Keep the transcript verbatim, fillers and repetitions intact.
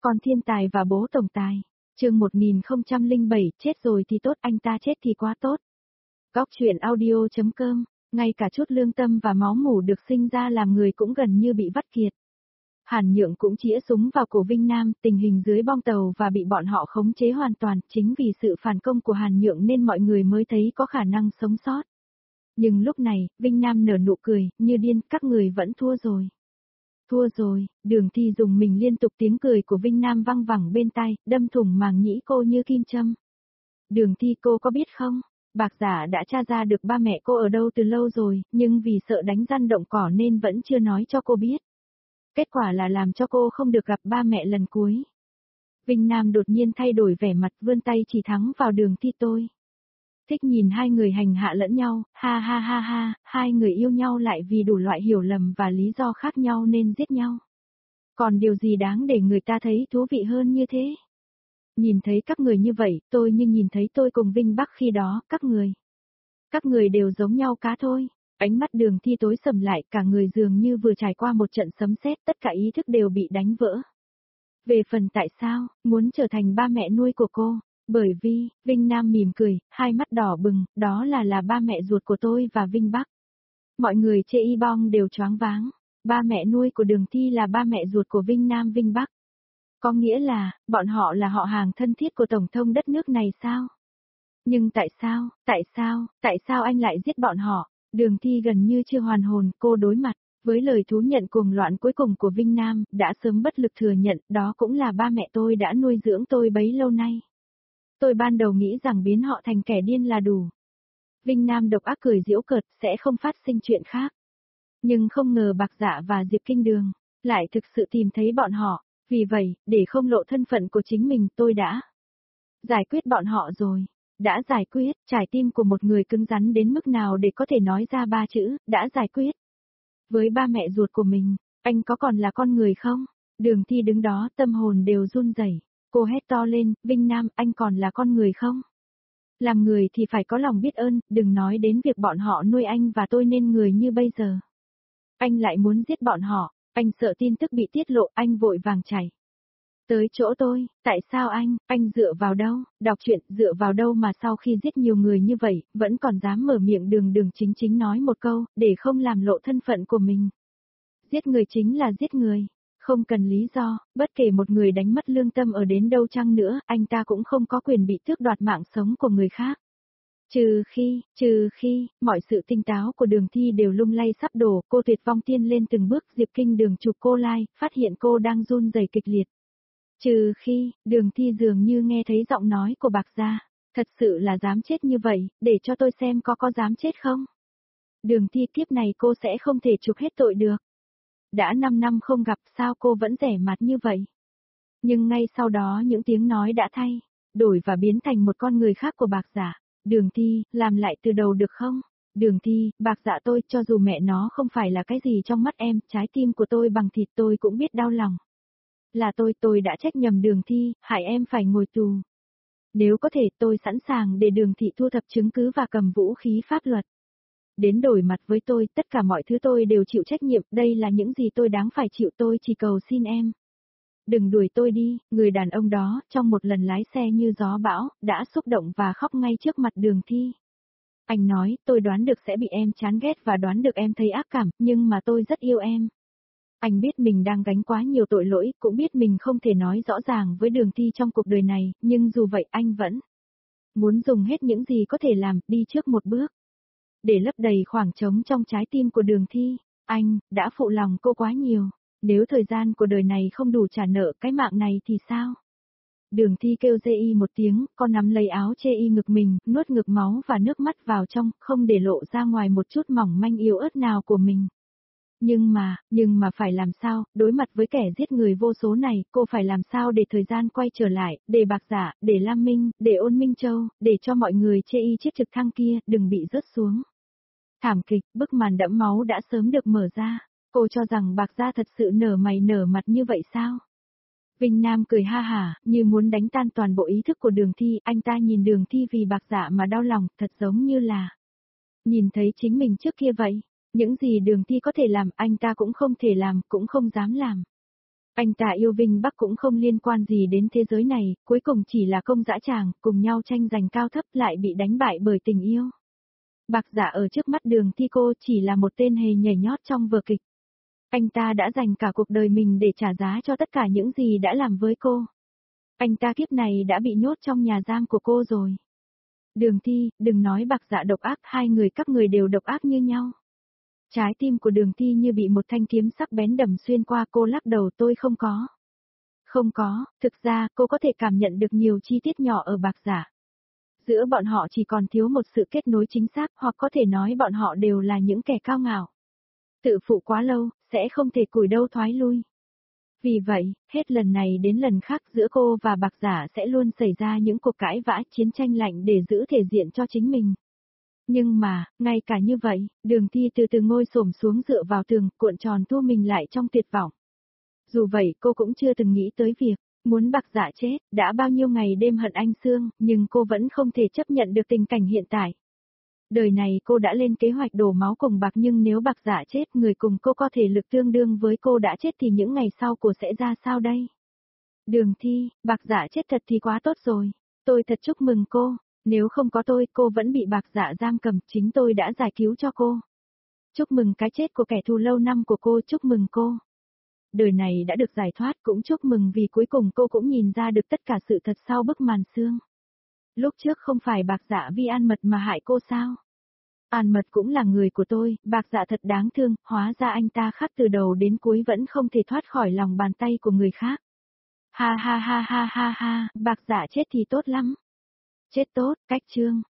Con thiên tài và bố tổng tài. Chương một nghìn không trăm lẻ bảy, chết rồi thì tốt, anh ta chết thì quá tốt. Góc truyện audio chấm com, ngay cả chút lương tâm và máu mủ được sinh ra làm người cũng gần như bị vắt kiệt. Hàn Nhượng cũng chĩa súng vào cổ Vinh Nam, tình hình dưới bong tàu và bị bọn họ khống chế hoàn toàn, chính vì sự phản công của Hàn Nhượng nên mọi người mới thấy có khả năng sống sót. Nhưng lúc này, Vinh Nam nở nụ cười, như điên, các người vẫn thua rồi. Thua rồi, Đường Thi dùng mình liên tục, tiếng cười của Vinh Nam văng vẳng bên tai, đâm thủng màng nhĩ cô như kim châm. Đường Thi, cô có biết không, Bạc Giả đã tra ra được ba mẹ cô ở đâu từ lâu rồi, nhưng vì sợ đánh răn động cỏ nên vẫn chưa nói cho cô biết. Kết quả là làm cho cô không được gặp ba mẹ lần cuối. Vinh Nam đột nhiên thay đổi vẻ mặt, vươn tay chỉ thẳng vào Đường Thi. Tôi thích nhìn hai người hành hạ lẫn nhau, ha ha ha ha, hai người yêu nhau lại vì đủ loại hiểu lầm và lý do khác nhau nên giết nhau. Còn điều gì đáng để người ta thấy thú vị hơn như thế? Nhìn thấy các người như vậy, tôi như nhìn thấy tôi cùng Vinh Bắc khi đó, các người. Các người đều giống nhau cá thôi. Ánh mắt Đường Thi tối sầm lại, cả người dường như vừa trải qua một trận sấm sét, tất cả ý thức đều bị đánh vỡ. Về phần tại sao, muốn trở thành ba mẹ nuôi của cô? Bởi vì, Vinh Nam mỉm cười, hai mắt đỏ bừng, đó là là ba mẹ ruột của tôi và Vinh Bắc. Mọi người chê y bong đều choáng váng. Ba mẹ nuôi của Đường Thi là ba mẹ ruột của Vinh Nam Vinh Bắc. Có nghĩa là, bọn họ là họ hàng thân thiết của tổng thống đất nước này sao? Nhưng tại sao, tại sao, tại sao anh lại giết bọn họ? Đường Thi gần như chưa hoàn hồn, cô đối mặt với lời thú nhận cuồng loạn cuối cùng của Vinh Nam, đã sớm bất lực thừa nhận, đó cũng là ba mẹ tôi đã nuôi dưỡng tôi bấy lâu nay. Tôi ban đầu nghĩ rằng biến họ thành kẻ điên là đủ. Vinh Nam độc ác cười giễu cợt, sẽ không phát sinh chuyện khác. Nhưng không ngờ Bạc Dạ và Diệp Kinh Đường lại thực sự tìm thấy bọn họ, vì vậy, để không lộ thân phận của chính mình, tôi đã giải quyết bọn họ rồi. Đã giải quyết, trái tim của một người cứng rắn đến mức nào để có thể nói ra ba chữ, đã giải quyết. Với ba mẹ ruột của mình, anh có còn là con người không? Đường Thi đứng đó, tâm hồn đều run rẩy. Cô hét to lên, Vinh Nam, anh còn là con người không? Làm người thì phải có lòng biết ơn, đừng nói đến việc bọn họ nuôi anh và tôi nên người như bây giờ. Anh lại muốn giết bọn họ, anh sợ tin tức bị tiết lộ, anh vội vàng chạy tới chỗ tôi. Tại sao anh, anh dựa vào đâu? Đọc truyện, dựa vào đâu mà sau khi giết nhiều người như vậy, vẫn còn dám mở miệng đường đường chính chính nói một câu, để không làm lộ thân phận của mình. Giết người chính là giết người. Không cần lý do, bất kể một người đánh mất lương tâm ở đến đâu chăng nữa, anh ta cũng không có quyền bị tước đoạt mạng sống của người khác. Trừ khi, trừ khi, mọi sự tinh táo của Đường Thi đều lung lay sắp đổ, cô tuyệt vong tiên lên từng bước, Diệp Kinh Đường chụp cô lai, phát hiện cô đang run rẩy kịch liệt. Trừ khi, Đường Thi dường như nghe thấy giọng nói của Bạc Gia, thật sự là dám chết như vậy, để cho tôi xem có có dám chết không? Đường Thi, kiếp này cô sẽ không thể chụp hết tội được. Đã năm năm không gặp, sao cô vẫn rẻ mặt như vậy? Nhưng ngay sau đó những tiếng nói đã thay đổi và biến thành một con người khác của Bạc Dạ. Đường Thi, làm lại từ đầu được không? Đường Thi, Bạc Dạ tôi, cho dù mẹ nó không phải là cái gì trong mắt em, trái tim của tôi bằng thịt tôi cũng biết đau lòng. Là tôi, tôi đã trách nhầm Đường Thi, hại em phải ngồi tù. Nếu có thể, tôi sẵn sàng để Đường Thị thu thập chứng cứ và cầm vũ khí pháp luật. Đến đổi mặt với tôi, tất cả mọi thứ tôi đều chịu trách nhiệm, đây là những gì tôi đáng phải chịu, tôi chỉ cầu xin em. Đừng đuổi tôi đi, người đàn ông đó, trong một lần lái xe như gió bão, đã xúc động và khóc ngay trước mặt Đường Thi. Anh nói, tôi đoán được sẽ bị em chán ghét và đoán được em thấy ác cảm, nhưng mà tôi rất yêu em. Anh biết mình đang gánh quá nhiều tội lỗi, cũng biết mình không thể nói rõ ràng với Đường Thi trong cuộc đời này, nhưng dù vậy anh vẫn muốn dùng hết những gì có thể làm, đi trước một bước. Để lấp đầy khoảng trống trong trái tim của Đường Thi, anh đã phụ lòng cô quá nhiều. Nếu thời gian của đời này không đủ trả nợ cái mạng này thì sao? Đường Thi kêu dê y một tiếng, con nắm lấy áo chê y ngực mình, nuốt ngực máu và nước mắt vào trong, không để lộ ra ngoài một chút mỏng manh yếu ớt nào của mình. Nhưng mà, nhưng mà phải làm sao, đối mặt với kẻ giết người vô số này, cô phải làm sao để thời gian quay trở lại, để Bạc Dạ, để Lam Minh, để Ôn Minh Châu, để cho mọi người chê y chiếc trực thăng kia, đừng bị rớt xuống. Thảm kịch, bức màn đẫm máu đã sớm được mở ra. Cô cho rằng Bạc Gia thật sự nở mày nở mặt như vậy sao? Vinh Nam cười ha hả, như muốn đánh tan toàn bộ ý thức của Đường Thi, anh ta nhìn Đường Thi vì Bạc Dạ mà đau lòng, thật giống như là nhìn thấy chính mình trước kia vậy. Những gì Đường Thi có thể làm, anh ta cũng không thể làm, cũng không dám làm. Anh ta yêu Vinh Bắc cũng không liên quan gì đến thế giới này, cuối cùng chỉ là công dã tràng, cùng nhau tranh giành cao thấp lại bị đánh bại bởi tình yêu. Bạc Dạ ở trước mắt Đường Thi cô chỉ là một tên hề nhảy nhót trong vở kịch. Anh ta đã dành cả cuộc đời mình để trả giá cho tất cả những gì đã làm với cô. Anh ta kiếp này đã bị nhốt trong nhà giam của cô rồi. Đường Thi, đừng nói Bạc Dạ độc ác, hai người các người đều độc ác như nhau. Trái tim của Đường Thi như bị một thanh kiếm sắc bén đầm xuyên qua, cô lắc đầu, tôi không có. Không có, thực ra cô có thể cảm nhận được nhiều chi tiết nhỏ ở Bạc Dạ. Giữa bọn họ chỉ còn thiếu một sự kết nối chính xác, hoặc có thể nói bọn họ đều là những kẻ cao ngạo. Tự phụ quá lâu, sẽ không thể cùi đâu thoái lui. Vì vậy, hết lần này đến lần khác giữa cô và Bạc Dạ sẽ luôn xảy ra những cuộc cãi vã, chiến tranh lạnh để giữ thể diện cho chính mình. Nhưng mà, ngay cả như vậy, Đường Thi từ từ ngồi xổm xuống dựa vào tường, cuộn tròn thu mình lại trong tuyệt vọng. Dù vậy cô cũng chưa từng nghĩ tới việc muốn Bạc Dạ chết, đã bao nhiêu ngày đêm hận anh Sương, nhưng cô vẫn không thể chấp nhận được tình cảnh hiện tại. Đời này cô đã lên kế hoạch đổ máu cùng Bạc, nhưng nếu Bạc Dạ chết, người cùng cô có thể lực tương đương với cô đã chết thì những ngày sau cô sẽ ra sao đây? Đường Thi, Bạc Dạ chết thật thì quá tốt rồi. Tôi thật chúc mừng cô. Nếu không có tôi, cô vẫn bị Bạc Dạ giam cầm, chính tôi đã giải cứu cho cô. Chúc mừng cái chết của kẻ thù lâu năm của cô, chúc mừng cô. Đời này đã được giải thoát, cũng chúc mừng vì cuối cùng cô cũng nhìn ra được tất cả sự thật sau bức màn sương. Lúc trước không phải Bạc Dạ vì An Mật mà hại cô sao? An Mật cũng là người của tôi, Bạc Dạ thật đáng thương, hóa ra anh ta khắc từ đầu đến cuối vẫn không thể thoát khỏi lòng bàn tay của người khác. Ha ha ha ha ha ha, Bạc Dạ chết thì tốt lắm. Chết tốt, cách chương.